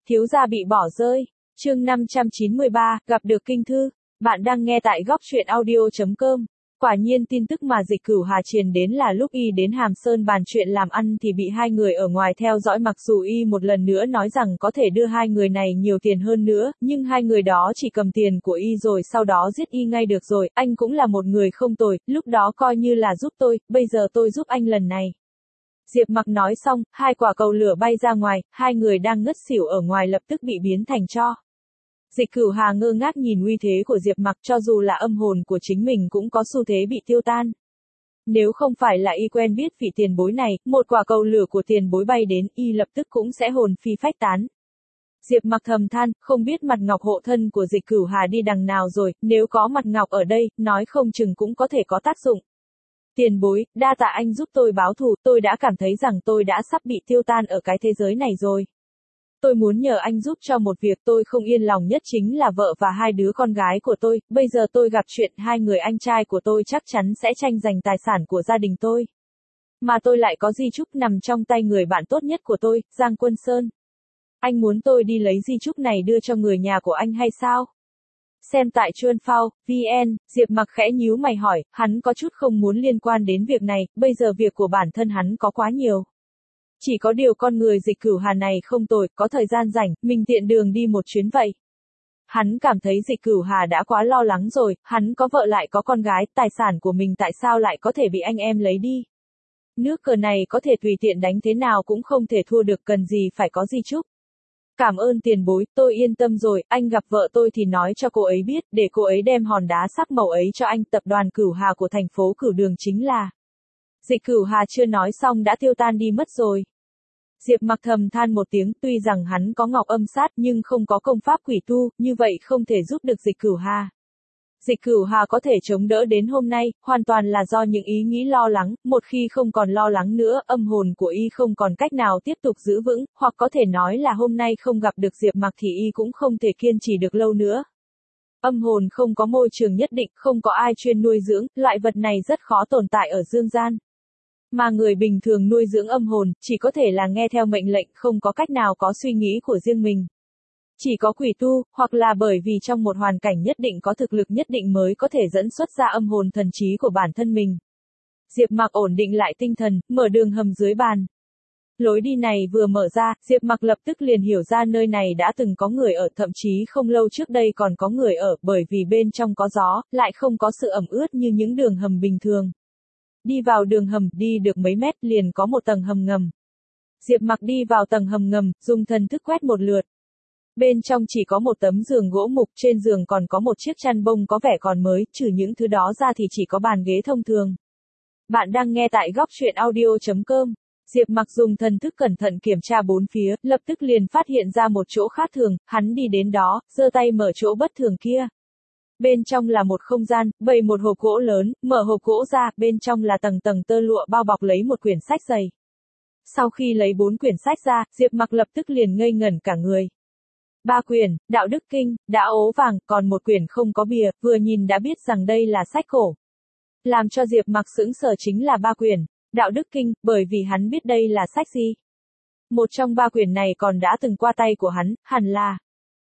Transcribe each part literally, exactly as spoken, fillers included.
Thiếu gia bị bỏ rơi. Chương năm trăm chín mươi ba, gặp được kinh thư. Bạn đang nghe tại góc truyện audio chấm com. Quả nhiên tin tức mà Dịch Cửu Hà truyền đến là lúc y đến Hàm Sơn bàn chuyện làm ăn thì bị hai người ở ngoài theo dõi, mặc dù y một lần nữa nói rằng có thể đưa hai người này nhiều tiền hơn nữa, nhưng hai người đó chỉ cầm tiền của y rồi sau đó giết y ngay được rồi, anh cũng là một người không tồi, lúc đó coi như là giúp tôi, bây giờ tôi giúp anh lần này. Diệp Mặc nói xong, hai quả cầu lửa bay ra ngoài, hai người đang ngất xỉu ở ngoài lập tức bị biến thành tro. Dịch Cửu Hà ngơ ngác nhìn uy thế của Diệp Mặc, cho dù là âm hồn của chính mình cũng có xu thế bị tiêu tan. Nếu không phải là y quen biết vị tiền bối này, một quả cầu lửa của tiền bối bay đến, y lập tức cũng sẽ hồn phi phách tán. Diệp Mặc thầm than, không biết mặt ngọc hộ thân của Dịch Cửu Hà đi đằng nào rồi, nếu có mặt ngọc ở đây, nói không chừng cũng có thể có tác dụng. Tiền bối, đa tạ anh giúp tôi báo thù, tôi đã cảm thấy rằng tôi đã sắp bị tiêu tan ở cái thế giới này rồi. Tôi muốn nhờ anh giúp cho một việc tôi không yên lòng nhất, chính là vợ và hai đứa con gái của tôi, bây giờ tôi gặp chuyện hai người anh trai của tôi chắc chắn sẽ tranh giành tài sản của gia đình tôi. Mà tôi lại có di chúc nằm trong tay người bạn tốt nhất của tôi, Giang Quân Sơn. Anh muốn tôi đi lấy di chúc này đưa cho người nhà của anh hay sao? Xem tại Chuan Phao, vn, Diệp Mặc khẽ nhíu mày hỏi, hắn có chút không muốn liên quan đến việc này, bây giờ việc của bản thân hắn có quá nhiều. Chỉ có điều con người Dịch Cửu Hà này không tồi, có thời gian rảnh, mình tiện đường đi một chuyến vậy. Hắn cảm thấy Dịch Cửu Hà đã quá lo lắng rồi, hắn có vợ lại có con gái, tài sản của mình tại sao lại có thể bị anh em lấy đi. Nước cờ này có thể tùy tiện đánh thế nào cũng không thể thua được, cần gì phải có di chúc. Cảm ơn tiền bối, tôi yên tâm rồi, anh gặp vợ tôi thì nói cho cô ấy biết, để cô ấy đem hòn đá sắc màu ấy cho anh. Tập đoàn Cửu Hà của thành phố Cửu Đường chính là... Dịch Cửu Hà chưa nói xong đã tiêu tan đi mất rồi. Diệp Mặc thầm than một tiếng, tuy rằng hắn có ngọc âm sát nhưng không có công pháp quỷ tu, như vậy không thể giúp được Dịch Cửu Hà. Dịch Cửu Hà có thể chống đỡ đến hôm nay, hoàn toàn là do những ý nghĩ lo lắng, một khi không còn lo lắng nữa, âm hồn của y không còn cách nào tiếp tục giữ vững, hoặc có thể nói là hôm nay không gặp được Diệp Mặc thì y cũng không thể kiên trì được lâu nữa. Âm hồn không có môi trường nhất định, không có ai chuyên nuôi dưỡng, loại vật này rất khó tồn tại ở dương gian. Mà người bình thường nuôi dưỡng âm hồn, chỉ có thể là nghe theo mệnh lệnh, không có cách nào có suy nghĩ của riêng mình. Chỉ có quỷ tu, hoặc là bởi vì trong một hoàn cảnh nhất định có thực lực nhất định mới có thể dẫn xuất ra âm hồn thần trí của bản thân mình. Diệp Mặc ổn định lại tinh thần, mở đường hầm dưới bàn. Lối đi này vừa mở ra, Diệp Mặc lập tức liền hiểu ra nơi này đã từng có người ở, thậm chí không lâu trước đây còn có người ở, bởi vì bên trong có gió, lại không có sự ẩm ướt như những đường hầm bình thường. Đi vào đường hầm, đi được mấy mét liền có một tầng hầm ngầm. Diệp Mặc đi vào tầng hầm ngầm, dùng thần thức quét một lượt. Bên trong chỉ có một tấm giường gỗ mục, trên giường còn có một chiếc chăn bông có vẻ còn mới, trừ những thứ đó ra thì chỉ có bàn ghế thông thường. Bạn đang nghe tại góc truyện audio chấm com. Diệp Mặc dùng thần thức cẩn thận kiểm tra bốn phía, lập tức liền phát hiện ra một chỗ khác thường, hắn đi đến đó, giơ tay mở chỗ bất thường kia. Bên trong là một không gian, bày một hộp gỗ lớn, mở hộp gỗ ra, bên trong là tầng tầng tơ lụa bao bọc lấy một quyển sách dày. Sau khi lấy bốn quyển sách ra, Diệp Mặc lập tức liền ngây ngẩn cả người. Ba quyển, Đạo Đức Kinh, đã ố vàng, còn một quyển không có bìa, vừa nhìn đã biết rằng đây là sách cổ. Làm cho Diệp Mặc sững sờ chính là ba quyển, Đạo Đức Kinh, bởi vì hắn biết đây là sách gì. Một trong ba quyển này còn đã từng qua tay của hắn, hẳn là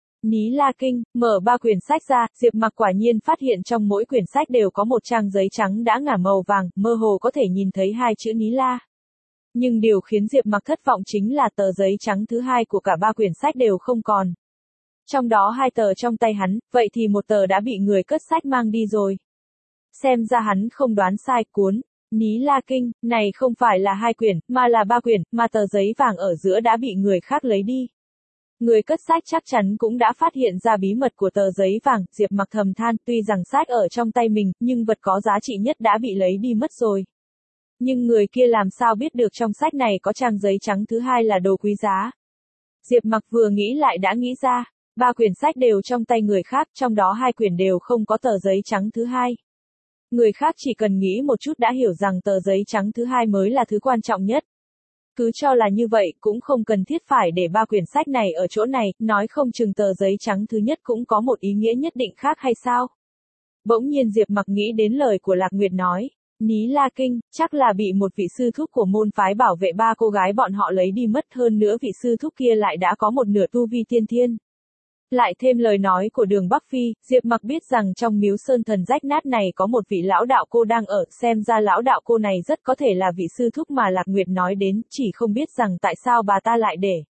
Ní La Kinh. Mở ba quyển sách ra, Diệp Mặc quả nhiên phát hiện trong mỗi quyển sách đều có một trang giấy trắng đã ngả màu vàng, mơ hồ có thể nhìn thấy hai chữ Ní La. Nhưng điều khiến Diệp Mặc thất vọng chính là tờ giấy trắng thứ hai của cả ba quyển sách đều không còn. Trong đó hai tờ trong tay hắn, vậy thì một tờ đã bị người cất sách mang đi rồi. Xem ra hắn không đoán sai, cuốn Ní La Kinh này không phải là hai quyển, mà là ba quyển, mà tờ giấy vàng ở giữa đã bị người khác lấy đi. Người cất sách chắc chắn cũng đã phát hiện ra bí mật của tờ giấy vàng, Diệp Mặc thầm than, tuy rằng sách ở trong tay mình, nhưng vật có giá trị nhất đã bị lấy đi mất rồi. Nhưng người kia làm sao biết được trong sách này có trang giấy trắng thứ hai là đồ quý giá. Diệp Mặc vừa nghĩ lại đã nghĩ ra, ba quyển sách đều trong tay người khác, trong đó hai quyển đều không có tờ giấy trắng thứ hai. Người khác chỉ cần nghĩ một chút đã hiểu rằng tờ giấy trắng thứ hai mới là thứ quan trọng nhất. Cứ cho là như vậy, cũng không cần thiết phải để ba quyển sách này ở chỗ này, nói không chừng tờ giấy trắng thứ nhất cũng có một ý nghĩa nhất định khác hay sao? Bỗng nhiên Diệp Mặc nghĩ đến lời của Lạc Nguyệt nói, Ní La Kinh, chắc là bị một vị sư thúc của môn phái bảo vệ ba cô gái bọn họ lấy đi mất, hơn nữa vị sư thúc kia lại đã có một nửa tu vi tiên thiên. Lại thêm lời nói của Đường Bắc Phi, Diệp Mặc biết rằng trong miếu sơn thần rách nát này có một vị lão đạo cô đang ở, xem ra lão đạo cô này rất có thể là vị sư thúc mà Lạc Nguyệt nói đến, chỉ không biết rằng tại sao bà ta lại để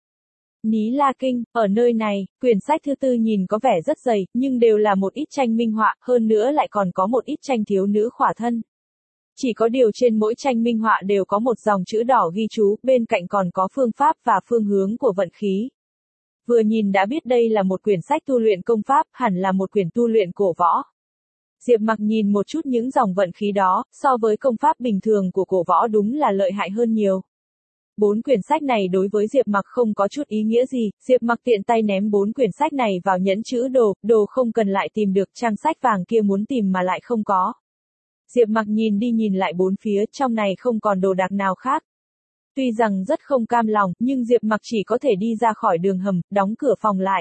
Ní La Kinh, ở nơi này, quyển sách thứ tư nhìn có vẻ rất dày, nhưng đều là một ít tranh minh họa, hơn nữa lại còn có một ít tranh thiếu nữ khỏa thân. Chỉ có điều trên mỗi tranh minh họa đều có một dòng chữ đỏ ghi chú, bên cạnh còn có phương pháp và phương hướng của vận khí. Vừa nhìn đã biết đây là một quyển sách tu luyện công pháp, hẳn là một quyển tu luyện cổ võ. Diệp Mặc nhìn một chút những dòng vận khí đó, so với công pháp bình thường của cổ võ đúng là lợi hại hơn nhiều. Bốn quyển sách này đối với Diệp Mặc không có chút ý nghĩa gì, Diệp Mặc tiện tay ném bốn quyển sách này vào nhẫn chữ đồ, đồ không cần lại tìm được, trang sách vàng kia muốn tìm mà lại không có. Diệp Mặc nhìn đi nhìn lại bốn phía, trong này không còn đồ đạc nào khác. Tuy rằng rất không cam lòng, nhưng Diệp Mặc chỉ có thể đi ra khỏi đường hầm, đóng cửa phòng lại.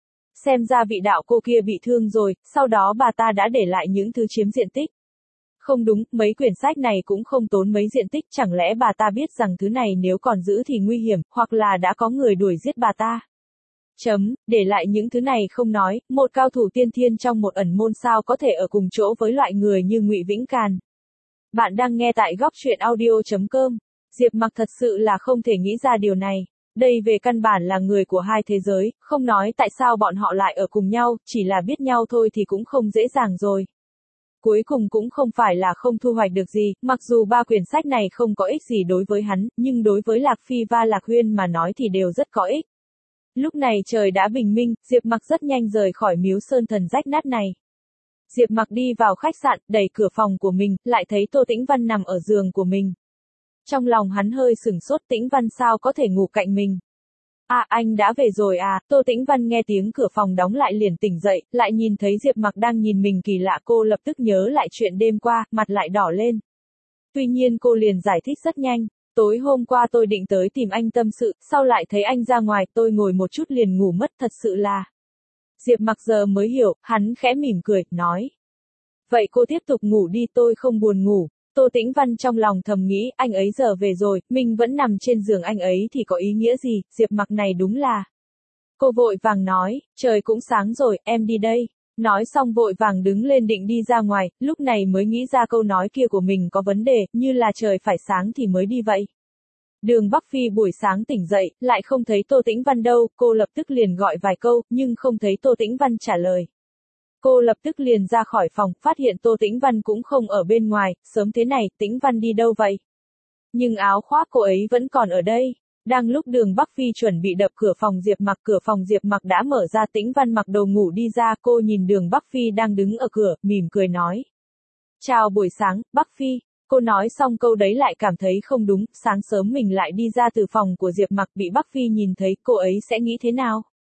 Xem ra vị đạo cô kia bị thương rồi, sau đó bà ta đã để lại những thứ chiếm diện tích. Không đúng, mấy quyển sách này cũng không tốn mấy diện tích, chẳng lẽ bà ta biết rằng thứ này nếu còn giữ thì nguy hiểm, hoặc là đã có người đuổi giết bà ta. Chấm, để lại những thứ này không nói, một cao thủ tiên thiên trong một ẩn môn sao có thể ở cùng chỗ với loại người như Ngụy Vĩnh Càn. Bạn đang nghe tại góc truyện audio chấm com. Diệp Mặc thật sự là không thể nghĩ ra điều này. Đây về căn bản là người của hai thế giới, không nói tại sao bọn họ lại ở cùng nhau, chỉ là biết nhau thôi thì cũng không dễ dàng rồi. Cuối cùng cũng không phải là không thu hoạch được gì, mặc dù ba quyển sách này không có ích gì đối với hắn, nhưng đối với Lạc Phi và Lạc Huyên mà nói thì đều rất có ích. Lúc này trời đã bình minh, Diệp Mặc rất nhanh rời khỏi miếu sơn thần rách nát này. Diệp Mặc đi vào khách sạn, đẩy cửa phòng của mình, lại thấy Tô Tĩnh Văn nằm ở giường của mình. Trong lòng hắn hơi sửng sốt, Tĩnh Văn sao có thể ngủ cạnh mình. À, anh đã về rồi à, Tô Tĩnh Văn nghe tiếng cửa phòng đóng lại liền tỉnh dậy, lại nhìn thấy Diệp Mặc đang nhìn mình kỳ lạ, cô lập tức nhớ lại chuyện đêm qua, mặt lại đỏ lên. Tuy nhiên cô liền giải thích rất nhanh, tối hôm qua tôi định tới tìm anh tâm sự, sau lại thấy anh ra ngoài, tôi ngồi một chút liền ngủ mất, thật sự là. Diệp Mặc giờ mới hiểu, hắn khẽ mỉm cười, nói. Vậy cô tiếp tục ngủ đi, tôi không buồn ngủ. Tô Tĩnh Văn trong lòng thầm nghĩ, anh ấy giờ về rồi, mình vẫn nằm trên giường anh ấy thì có ý nghĩa gì, Diệp Mặc này đúng là. Cô vội vàng nói, trời cũng sáng rồi, em đi đây. Nói xong vội vàng đứng lên định đi ra ngoài, lúc này mới nghĩ ra câu nói kia của mình có vấn đề, như là trời phải sáng thì mới đi vậy. Đường Bắc Phi buổi sáng tỉnh dậy, lại không thấy Tô Tĩnh Văn đâu, cô lập tức liền gọi vài câu, nhưng không thấy Tô Tĩnh Văn trả lời. Cô lập tức liền ra khỏi phòng, phát hiện Tô Tĩnh Văn cũng không ở bên ngoài, sớm thế này, Tĩnh Văn đi đâu vậy? Nhưng áo khoác cô ấy vẫn còn ở đây. Đang lúc Đường Bắc Phi chuẩn bị đập cửa phòng Diệp Mặc, cửa phòng Diệp Mặc đã mở ra, Tĩnh Văn mặc đồ ngủ đi ra, cô nhìn Đường Bắc Phi đang đứng ở cửa, mỉm cười nói. Chào buổi sáng, Bắc Phi. Cô nói xong câu đấy lại cảm thấy không đúng, sáng sớm mình lại đi ra từ phòng của Diệp Mặc bị Bắc Phi nhìn thấy, cô ấy sẽ nghĩ thế nào?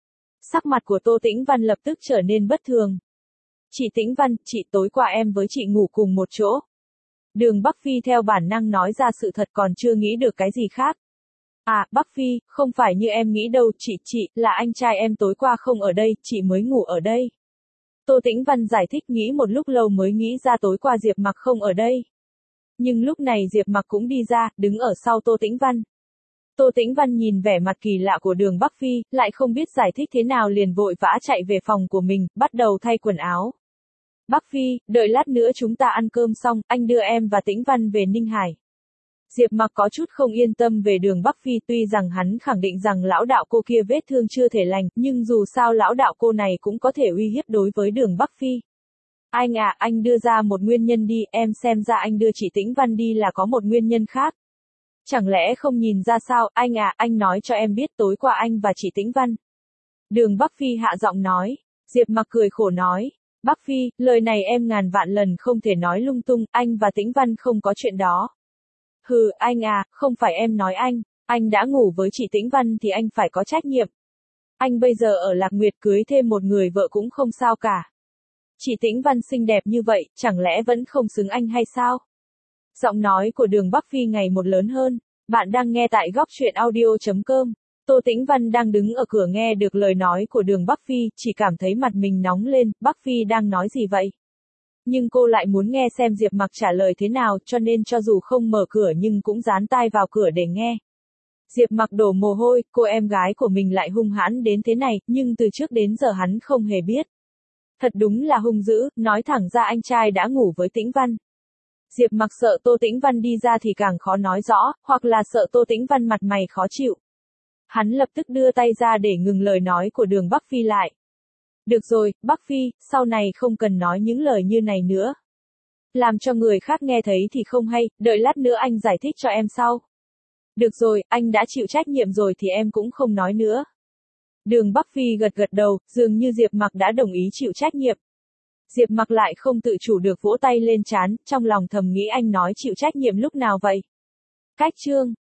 Sắc mặt của Tô Tĩnh Văn lập tức trở nên bất thường. Chị Tĩnh Văn, chị tối qua em với chị ngủ cùng một chỗ. Đường Bắc Phi theo bản năng nói ra sự thật, còn chưa nghĩ được cái gì khác. À, Bắc Phi, không phải như em nghĩ đâu, chị, chị, là anh trai em tối qua không ở đây, chị mới ngủ ở đây. Tô Tĩnh Văn giải thích, nghĩ một lúc lâu mới nghĩ ra tối qua Diệp Mặc không ở đây. Nhưng lúc này Diệp Mặc cũng đi ra, đứng ở sau Tô Tĩnh Văn. Tô Tĩnh Văn nhìn vẻ mặt kỳ lạ của Đường Bắc Phi, lại không biết giải thích thế nào liền vội vã chạy về phòng của mình, bắt đầu thay quần áo. Bắc Phi, đợi lát nữa chúng ta ăn cơm xong, anh đưa em và Tĩnh Văn về Ninh Hải. Diệp Mặc có chút không yên tâm về Đường Bắc Phi, tuy rằng hắn khẳng định rằng lão đạo cô kia vết thương chưa thể lành, nhưng dù sao lão đạo cô này cũng có thể uy hiếp đối với Đường Bắc Phi. Anh à, anh đưa ra một nguyên nhân đi, em xem ra anh đưa chị Tĩnh Văn đi là có một nguyên nhân khác. Chẳng lẽ không nhìn ra sao, anh à, anh nói cho em biết tối qua anh và chị Tĩnh Văn. Đường Bắc Phi hạ giọng nói. Diệp Mặc cười khổ nói. Bắc Phi, lời này em ngàn vạn lần không thể nói lung tung, anh và Tĩnh Văn không có chuyện đó. Hừ, anh à, không phải em nói anh, anh đã ngủ với chị Tĩnh Văn thì anh phải có trách nhiệm. Anh bây giờ ở Lạc Nguyệt cưới thêm một người vợ cũng không sao cả. Chị Tĩnh Văn xinh đẹp như vậy, chẳng lẽ vẫn không xứng anh hay sao? Giọng nói của Đường Bắc Phi ngày một lớn hơn. Bạn đang nghe tại góc truyện audio chấm com. Tô Tĩnh Văn đang đứng ở cửa nghe được lời nói của Đường Bắc Phi, chỉ cảm thấy mặt mình nóng lên, Bắc Phi đang nói gì vậy? Nhưng cô lại muốn nghe xem Diệp Mặc trả lời thế nào, cho nên cho dù không mở cửa nhưng cũng dán tai vào cửa để nghe. Diệp Mặc đổ mồ hôi, cô em gái của mình lại hung hãn đến thế này, nhưng từ trước đến giờ hắn không hề biết. Thật đúng là hung dữ, nói thẳng ra anh trai đã ngủ với Tĩnh Văn. Diệp Mặc sợ Tô Tĩnh Văn đi ra thì càng khó nói rõ, hoặc là sợ Tô Tĩnh Văn mặt mày khó chịu. Hắn lập tức đưa tay ra để ngừng lời nói của Đường Bắc Phi lại. Được rồi, Bắc Phi, sau này không cần nói những lời như này nữa. Làm cho người khác nghe thấy thì không hay, đợi lát nữa anh giải thích cho em sau. Được rồi, anh đã chịu trách nhiệm rồi thì em cũng không nói nữa. Đường Bắc Phi gật gật đầu, dường như Diệp Mặc đã đồng ý chịu trách nhiệm. Diệp Mặc lại không tự chủ được vỗ tay lên trán, trong lòng thầm nghĩ anh nói chịu trách nhiệm lúc nào vậy. Cách chương